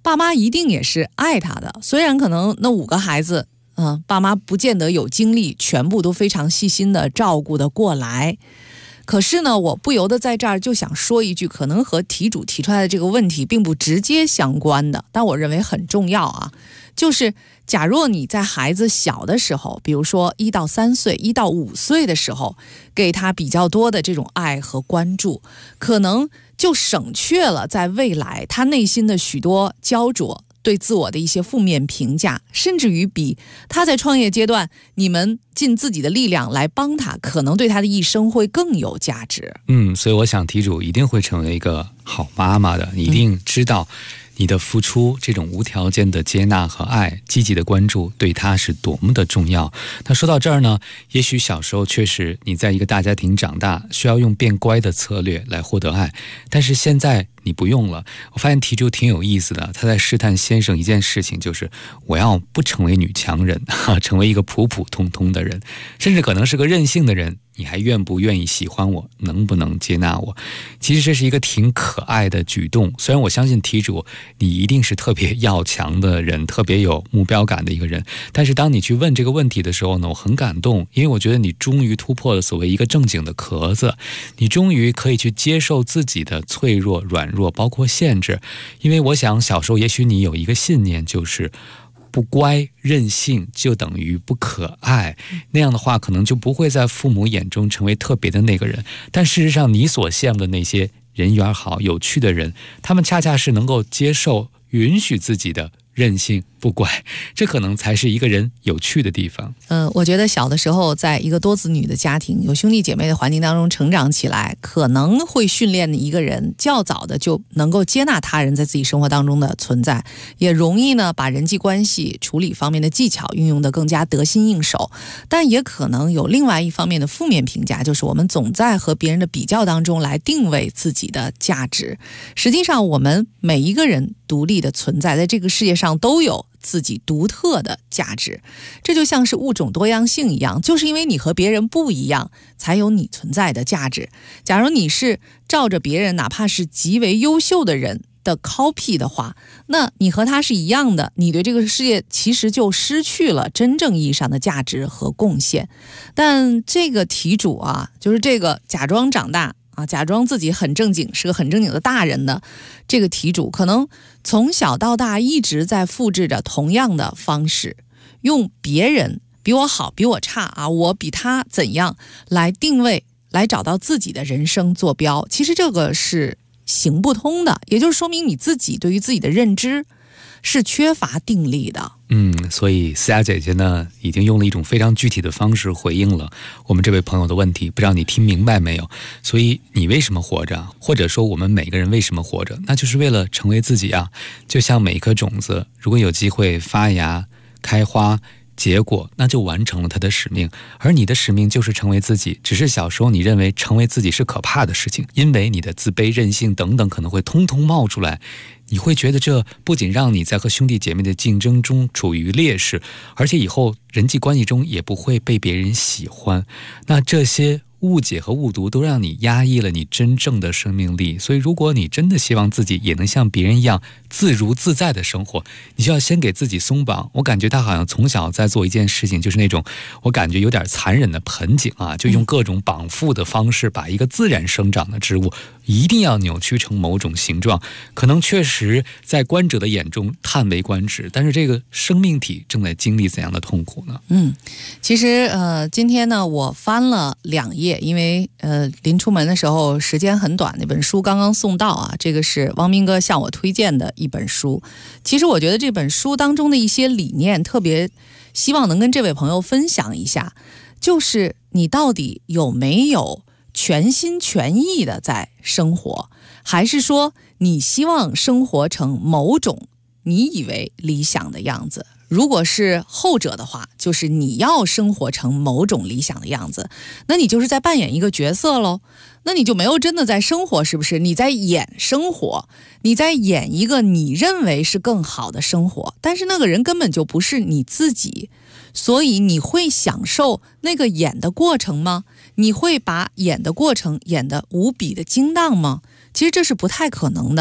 爸妈一定也是爱他的。虽然可能那5个孩子，爸妈不见得有精力全部都非常细心的照顾的过来。可是呢，我不由得在这儿就想说一句，可能和题主提出来的这个问题并不直接相关的，但我认为很重要啊。就是假若你在孩子小的时候，比如说1到3岁、1到5岁的时候，给他比较多的这种爱和关注，可能就省却了在未来他内心的许多焦灼，对自我的一些负面评价，甚至于比他在创业阶段你们尽自己的力量来帮他，可能对他的一生会更有价值。 所以我想题主一定会成为一个好妈妈的，你一定知道你的付出，这种无条件的接纳和爱，积极的关注，对他是多么的重要。那说到这儿呢，也许小时候确实你在一个大家庭长大，需要用变乖的策略来获得爱，但是现在你不用了。我发现题主挺有意思的，他在试探先生一件事情，就是我要不成为女强人，成为一个普普通通的人，甚至可能是个任性的人，你还愿不愿意喜欢我，能不能接纳我？其实这是一个挺可爱的举动。虽然我相信题主你一定是特别要强的人，特别有目标感的一个人，但是当你去问这个问题的时候呢，我很感动，因为我觉得你终于突破了所谓一个正经的壳子，你终于可以去接受自己的脆弱、软弱，包括限制。因为我想小时候也许你有一个信念，就是不乖任性就等于不可爱，那样的话可能就不会在父母眼中成为特别的那个人。但事实上你所羡慕的那些人缘好有趣的人，他们恰恰是能够接受允许自己的任性不乖，这可能才是一个人有趣的地方。 我觉得小的时候在一个多子女的家庭，有兄弟姐妹的环境当中成长起来，可能会训练一个人较早的就能够接纳他人在自己生活当中的存在，也容易呢把人际关系处理方面的技巧运用得更加得心应手。但也可能有另外一方面的负面评价，就是我们总在和别人的比较当中来定位自己的价值。实际上我们每一个人独立的存在，在这个世界上都有自己独特的价值，这就像是物种多样性一样，就是因为你和别人不一样，才有你存在的价值。假如你是照着别人哪怕是极为优秀的人的 copy 的话，那你和他是一样的，你对这个世界其实就失去了真正意义上的价值和贡献。但这个题主啊，就是这个假装长大假装自己很正经，是个很正经的大人的这个题主，可能从小到大一直在复制着同样的方式，用别人比我好比我差我比他怎样来定位，来找到自己的人生坐标。其实这个是行不通的，也就是说明你自己对于自己的认知是缺乏定力的。 所以思雅姐姐呢，已经用了一种非常具体的方式回应了我们这位朋友的问题，不知道你听明白没有？所以你为什么活着？或者说我们每个人为什么活着？那就是为了成为自己啊！就像每一颗种子，如果有机会发芽、开花、结果，那就完成了它的使命。而你的使命就是成为自己，只是小时候你认为成为自己是可怕的事情，因为你的自卑、任性等等可能会通通冒出来，你会觉得这不仅让你在和兄弟姐妹的竞争中处于劣势，而且以后人际关系中也不会被别人喜欢。那这些误解和误读都让你压抑了你真正的生命力。所以如果你真的希望自己也能像别人一样自如自在的生活，你就要先给自己松绑。我感觉他好像从小在做一件事情，就是那种我感觉有点残忍的盆景就用各种绑缚的方式把一个自然生长的植物一定要扭曲成某种形状。可能确实在观者的眼中叹为观止，但是这个生命体正在经历怎样的痛苦呢？ 其实今天呢我翻了2页，因为临出门的时候时间很短，那本书刚刚送到这个是汪明哥向我推荐的一本书。其实我觉得这本书当中的一些理念特别希望能跟这位朋友分享一下，就是你到底有没有全心全意的在生活，还是说你希望生活成某种你以为理想的样子？如果是后者的话，就是你要生活成某种理想的样子，那你就是在扮演一个角色咯，那你就没有真的在生活，是不是？你在演生活，你在演一个你认为是更好的生活，但是那个人根本就不是你自己。所以你会享受那个演的过程吗？你会把演的过程演得无比的精当吗？其实这是不太可能的，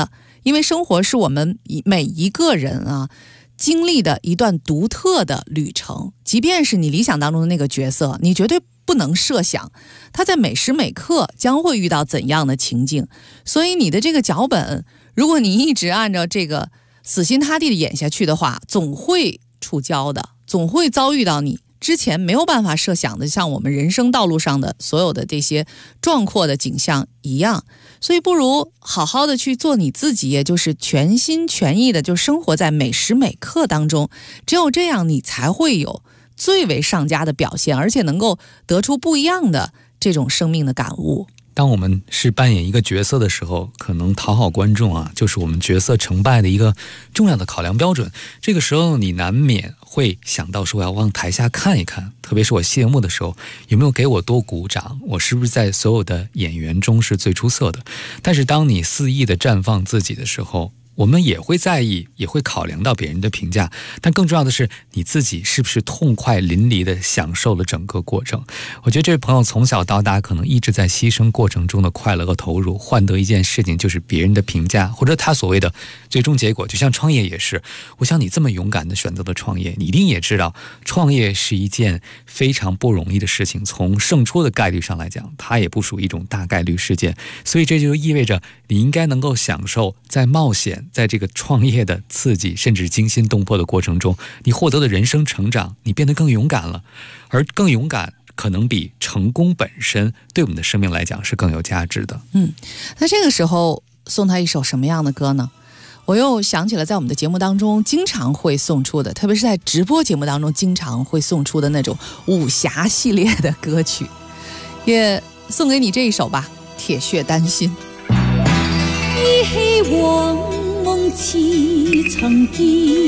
因为生活是我们每一个人啊经历的一段独特的旅程，即便是你理想当中的那个角色，你绝对不能设想他在每时每刻将会遇到怎样的情境。所以你的这个脚本，如果你一直按照这个死心塌地的演下去的话，总会触礁的，总会遭遇到你之前没有办法设想的，像我们人生道路上的所有的这些壮阔的景象一样。所以不如好好的去做你自己，也就是全心全意的就生活在每时每刻当中，只有这样你才会有最为上佳的表现，而且能够得出不一样的这种生命的感悟。 当我们是扮演一个角色的时候，可能讨好观众啊，就是我们角色成败的一个重要的考量标准。这个时候你难免会想到说，我要往台下看一看，特别是我谢幕的时候，有没有给我多鼓掌，我是不是在所有的演员中是最出色的。但是当你肆意的绽放自己的时候，我们也会在意，也会考量到别人的评价，但更重要的是你自己是不是痛快淋漓地享受了整个过程。我觉得这位朋友从小到大可能一直在牺牲过程中的快乐和投入，换得一件事情就是别人的评价，或者他所谓的最终结果。就像创业也是，我想你这么勇敢地选择了创业，你一定也知道创业是一件非常不容易的事情，从胜出的概率上来讲，它也不属于一种大概率事件。所以这就意味着你应该能够享受在冒险，在这个创业的刺激甚至惊心动魄的过程中，你获得的人生成长，你变得更勇敢了。而更勇敢可能比成功本身对我们的生命来讲是更有价值的。 那这个时候送他一首什么样的歌呢？我又想起了在我们的节目当中经常会送出的，特别是在直播节目当中经常会送出的那种武侠系列的歌曲，也送给你这一首吧，铁血丹心。 依稀往夢似曾見，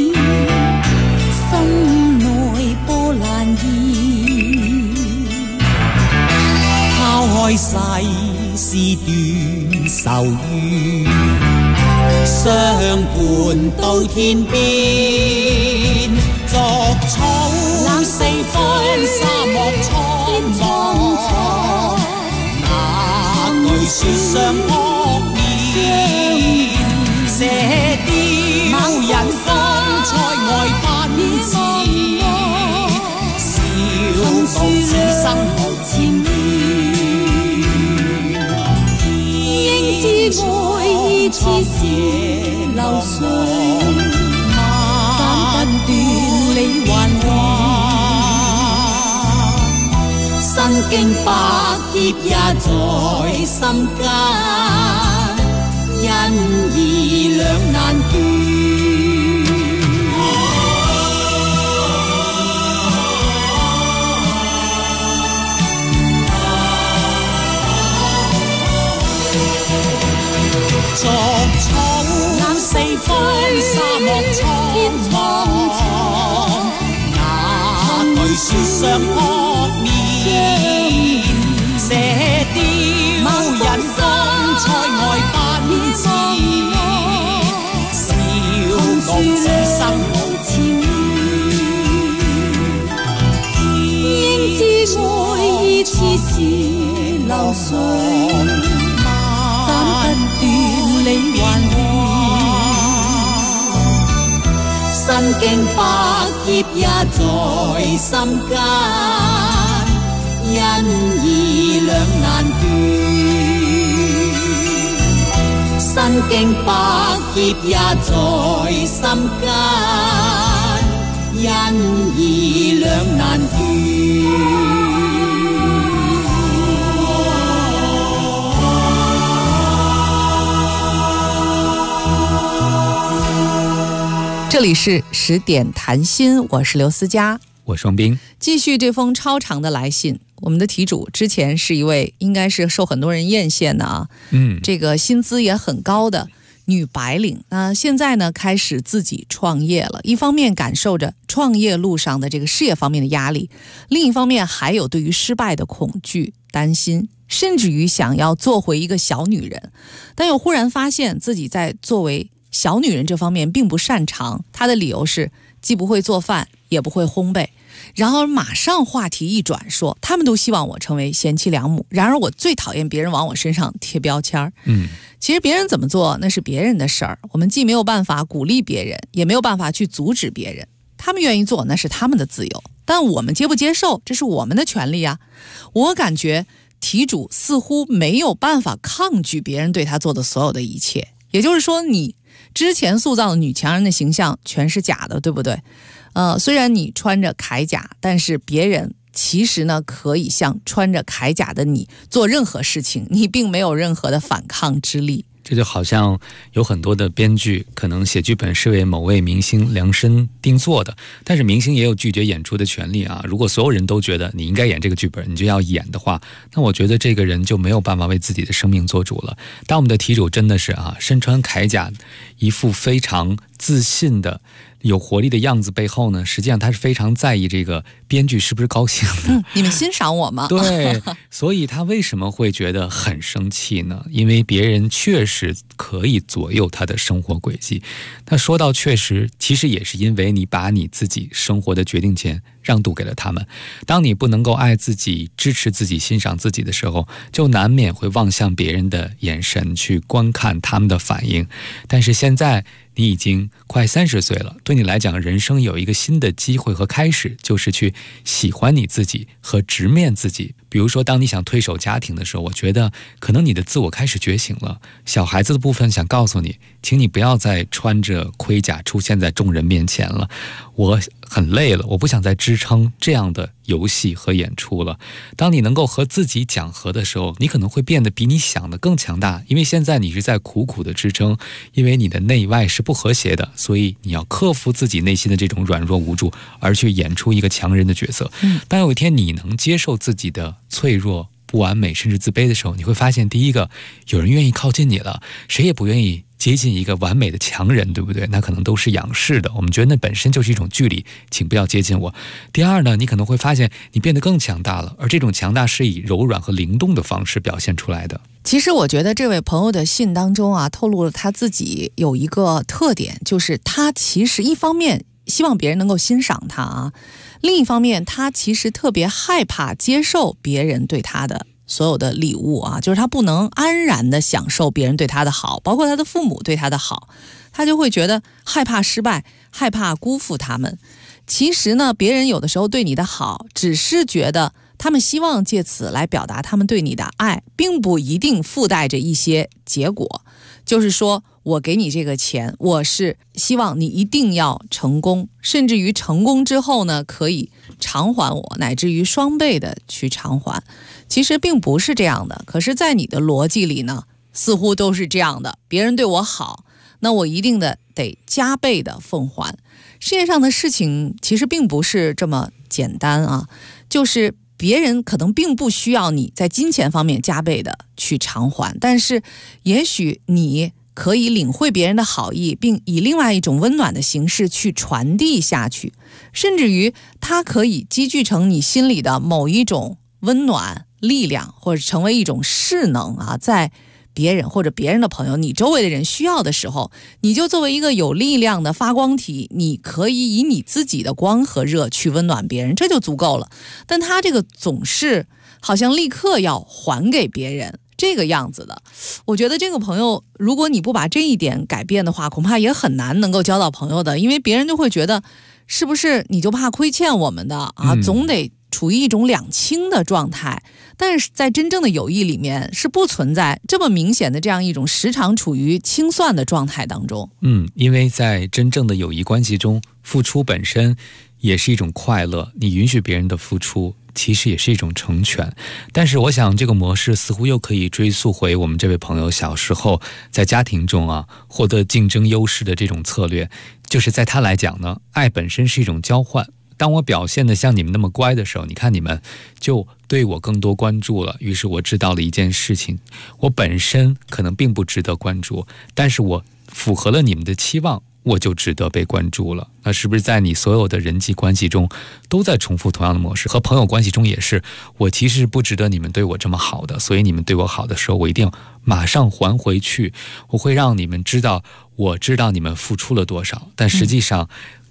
心內波瀾現。拋開世事斷愁怨，相伴到天邊。逐草四方，沙漠蒼茫，那句説相撲面。射雕人方塞外奔馳，笑傲此生無前緣。應知愛意似是流水，斬不斷理還亂。身經百劫也在心間。因義兩難斷，逐草四方，沙漠蒼茫，那句説相撲面，射雕人方塞外奔馳，笑傲此生無前緣。應知愛意似是流水，斬不斷理還亂。身經百劫也在心間，因義兩難斷。身經百劫也在心間，因義兩難斷。 这里是10点谈心，我是刘思佳， 我双冰。 继续这封超长的来信，我们的题主之前是一位应该是受很多人艳羡的啊，这个薪资也很高的女白领。那现在呢，开始自己创业了，一方面感受着创业路上的这个事业方面的压力，另一方面还有对于失败的恐惧、担心，甚至于想要做回一个小女人，但又忽然发现自己在作为小女人这方面并不擅长。她的理由是既不会做饭，也不会烘焙。然而马上话题一转，说他们都希望我成为贤妻良母，然而我最讨厌别人往我身上贴标签。其实别人怎么做那是别人的事儿，我们既没有办法鼓励别人，也没有办法去阻止别人，他们愿意做那是他们的自由，但我们接不接受这是我们的权利啊。我感觉题主似乎没有办法抗拒别人对他做的所有的一切，也就是说你之前塑造的女强人的形象全是假的，对不对？虽然你穿着铠甲，但是别人其实呢可以像穿着铠甲的你做任何事情，你并没有任何的反抗之力。 这就好像有很多的编剧可能写剧本是为某位明星量身定做的，但是明星也有拒绝演出的权利啊。如果所有人都觉得你应该演这个剧本，你就要演的话，那我觉得这个人就没有办法为自己的生命做主了。但我们的题主真的是身穿铠甲，一副非常自信的有活力的样子背后呢，实际上他是非常在意这个编剧是不是高兴的。 你们欣赏我吗？ 对，所以他为什么会觉得很生气呢？因为别人确实可以左右他的生活轨迹。那说到确实，其实也是因为你把你自己生活的决定权让渡给了他们。当你不能够爱自己、支持自己、欣赏自己的时候，就难免会望向别人的眼神去观看他们的反应。但是现在你已经快30岁了，对你来讲人生有一个新的机会和开始，就是去喜欢你自己和直面自己。比如说当你想退守家庭的时候，我觉得可能你的自我开始觉醒了。小孩子的部分想告诉你，请你不要再穿着盔甲出现在众人面前了，我很累了，我不想再支撑这样的游戏和演出了。当你能够和自己讲和的时候，你可能会变得比你想的更强大，因为现在你是在苦苦的支撑，因为你的内外是不和谐的，所以你要克服自己内心的这种软弱无助，而去演出一个强人的角色。当有一天你能接受自己的脆弱、不完美甚至自卑的时候，你会发现，第一个，有人愿意靠近你了，谁也不愿意接近一个完美的强人，对不对？那可能都是仰视的，我们觉得那本身就是一种距离，请不要接近我。第二呢，你可能会发现你变得更强大了，而这种强大是以柔软和灵动的方式表现出来的。 其实我觉得这位朋友的信当中透露了他自己有一个特点，就是他其实一方面希望别人能够欣赏他另一方面他其实特别害怕接受别人对他的所有的礼物就是他不能安然的享受别人对他的好，包括他的父母对他的好，他就会觉得害怕失败，害怕辜负他们。其实呢，别人有的时候对你的好，只是觉得他们希望借此来表达他们对你的爱，并不一定附带着一些结果。就是说我给你这个钱，我是希望你一定要成功，甚至于成功之后呢，可以偿还我，乃至于双倍的去偿还。其实并不是这样的，可是在你的逻辑里呢，似乎都是这样的，别人对我好，那我一定得加倍的奉还。世界上的事情其实并不是这么简单就是别人可能并不需要你在金钱方面加倍的去偿还，但是也许你可以领会别人的好意，并以另外一种温暖的形式去传递下去，甚至于它可以积聚成你心里的某一种温暖力量，或者成为一种势能在别人或者别人的朋友，你周围的人需要的时候，你就作为一个有力量的发光体，你可以以你自己的光和热去温暖别人，这就足够了。但他这个总是好像立刻要还给别人这个样子的，我觉得这个朋友，如果你不把这一点改变的话，恐怕也很难能够交到朋友的，因为别人就会觉得是不是你就怕亏欠我们的总得处于一种两清的状态。但是在真正的友谊里面是不存在这么明显的这样一种时常处于清算的状态当中。 因为在真正的友谊关系中，付出本身也是一种快乐，你允许别人的付出其实也是一种成全。但是我想这个模式似乎又可以追溯回我们这位朋友小时候在家庭中获得竞争优势的这种策略，就是在他来讲呢，爱本身是一种交换。当我表现得像你们那么乖的时候，你看你们就对我更多关注了，于是我知道了一件事情，我本身可能并不值得关注，但是我符合了你们的期望，我就值得被关注了。那是不是在你所有的人际关系中都在重复同样的模式？和朋友关系中也是，我其实不值得你们对我这么好的，所以你们对我好的时候，我一定要马上还回去，我会让你们知道，我知道你们付出了多少，但实际上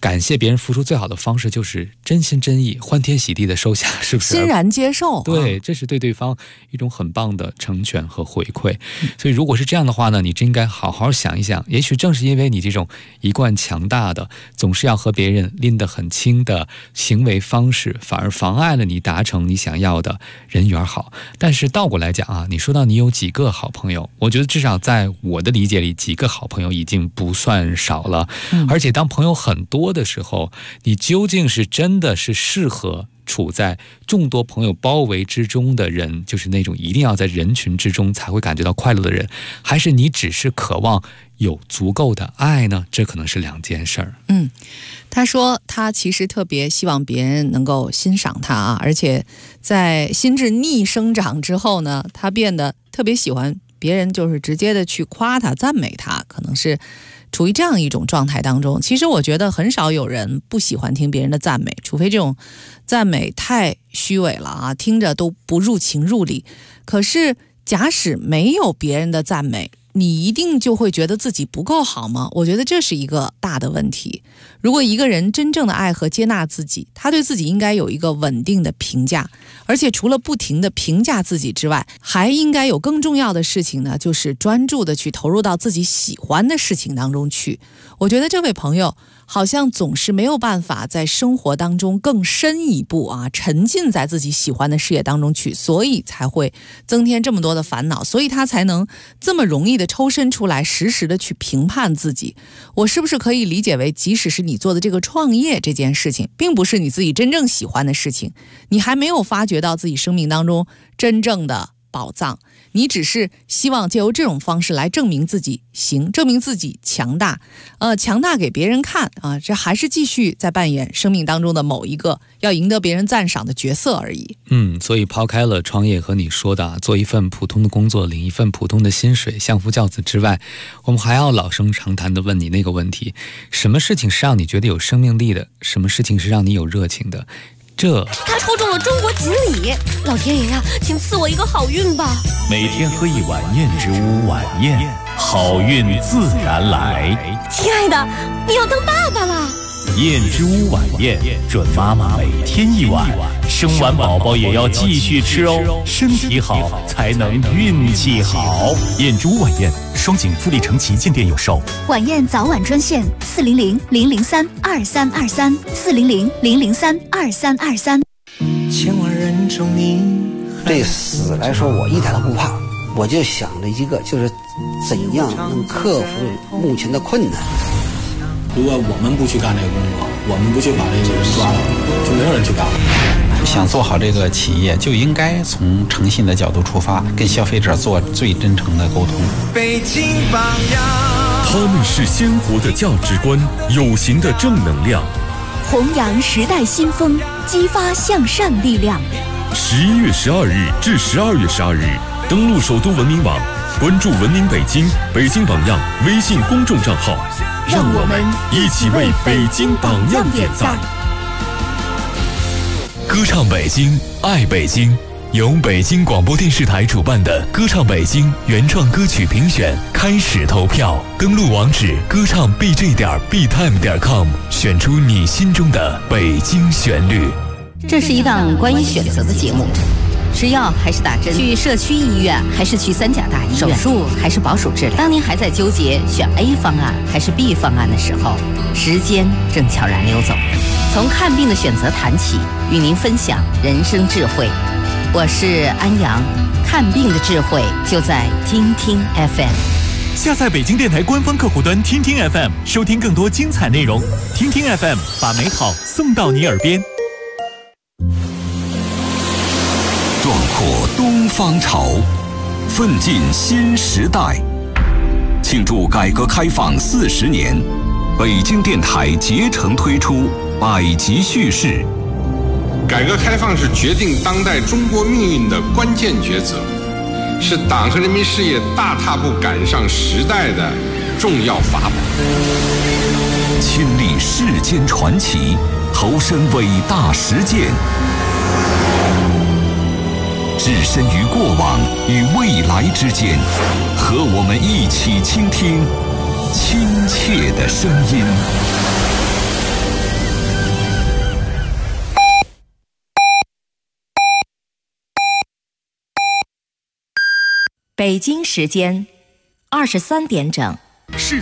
感谢别人付出最好的方式就是真心真意、欢天喜地的收下，是不是？ 欣然接受。 对，这是对对方一种很棒的成全和回馈。所以如果是这样的话呢，你真应该好好想一想，也许正是因为你这种一贯强大的，总是要和别人拎得很轻的行为方式，反而妨碍了你达成你想要的人缘好。但是倒过来讲啊，你说到你有几个好朋友，我觉得至少在我的理解里，几个好朋友已经不算少了。而且当朋友很多的时候，你究竟是真的是适合处在众多朋友包围之中的人，就是那种一定要在人群之中才会感觉到快乐的人，还是你只是渴望有足够的爱呢？这可能是两件事儿。 他说他其实特别希望别人能够欣赏他啊，而且在心智逆生长之后呢，他变得特别喜欢别人就是直接的去夸他、赞美他，可能是处于这样一种状态当中。其实我觉得很少有人不喜欢听别人的赞美，除非这种赞美太虚伪了啊，听着都不入情入理。可是假使没有别人的赞美，你一定就会觉得自己不够好吗？我觉得这是一个大的问题。如果一个人真正的爱和接纳自己，他对自己应该有一个稳定的评价，而且除了不停的评价自己之外，还应该有更重要的事情呢，就是专注的去投入到自己喜欢的事情当中去。我觉得这位朋友好像总是没有办法在生活当中更深一步啊，沉浸在自己喜欢的事业当中去，所以才会增添这么多的烦恼，所以他才能这么容易的抽身出来，时时的去评判自己。我是不是可以理解为，即使是你做的这个创业这件事情，并不是你自己真正喜欢的事情，你还没有发掘到自己生命当中真正的宝藏，你只是希望借由这种方式来证明自己行，证明自己强大，强大给别人看啊，这还是继续在扮演生命当中的某一个要赢得别人赞赏的角色而已。 所以抛开了创业和你说的做一份普通的工作，领一份普通的薪水，相夫教子之外，我们还要老生常谈的问你那个问题：什么事情是让你觉得有生命力的？什么事情是让你有热情的？ 他抽中了中国锦鲤，老天爷呀，请赐我一个好运吧！ 每天喝一碗燕之屋晚宴，好运自然来。 亲爱的，你要当爸爸了！ 燕之屋晚宴，准妈妈每天一碗，生完宝宝也要继续吃哦，身体好才能运气好。燕之屋晚宴，双井富力城旗舰店有售。 晚宴早晚专线400-003-2323，400-003-2323。 千万人中你对死来说，我一点都不怕，我就想着一个，就是怎样能克服目前的困难。 如果我们不去干这个工作，我们不去把这个人抓了，就没有人去干了。 想做好这个企业，就应该从诚信的角度出发，跟消费者做最真诚的沟通。 北京榜样， 他们是鲜活的价值观，有形的正能量， 弘扬时代新风，激发向善力量。 11月12日至12月12日，登录首都文明网，关注文明北京、北京榜样微信公众账号，让我们一起为北京榜样点赞。歌唱北京，爱北京，由北京广播电视台主办的歌唱北京原创歌曲评选开始投票，登录网址歌唱 bj.btime.com， 选出你心中的北京旋律。 这是一档关于选择的节目，吃药还是打针，去社区医院还是去三甲大医院，手术还是保守治疗。当您还在纠结选 A 方案还是 B 方案的时候，时间正悄然溜走。从看病的选择谈起，与您分享人生智慧。我是安阳，看病的智慧就在听听 FM。 下载北京电台官方客户端听听 FM， 收听更多精彩内容。听听 FM， 把美好送到你耳边。 壮阔东方潮，奋进新时代。庆祝改革开放40年，北京电台竭诚推出百集叙事。 改革开放是决定当代中国命运的关键抉择，是党和人民事业大踏步赶上时代的重要法宝。 亲历世间传奇，投身伟大实践，置身于过往与未来之间，和我们一起倾听亲切的声音。 北京时间23点整。 是。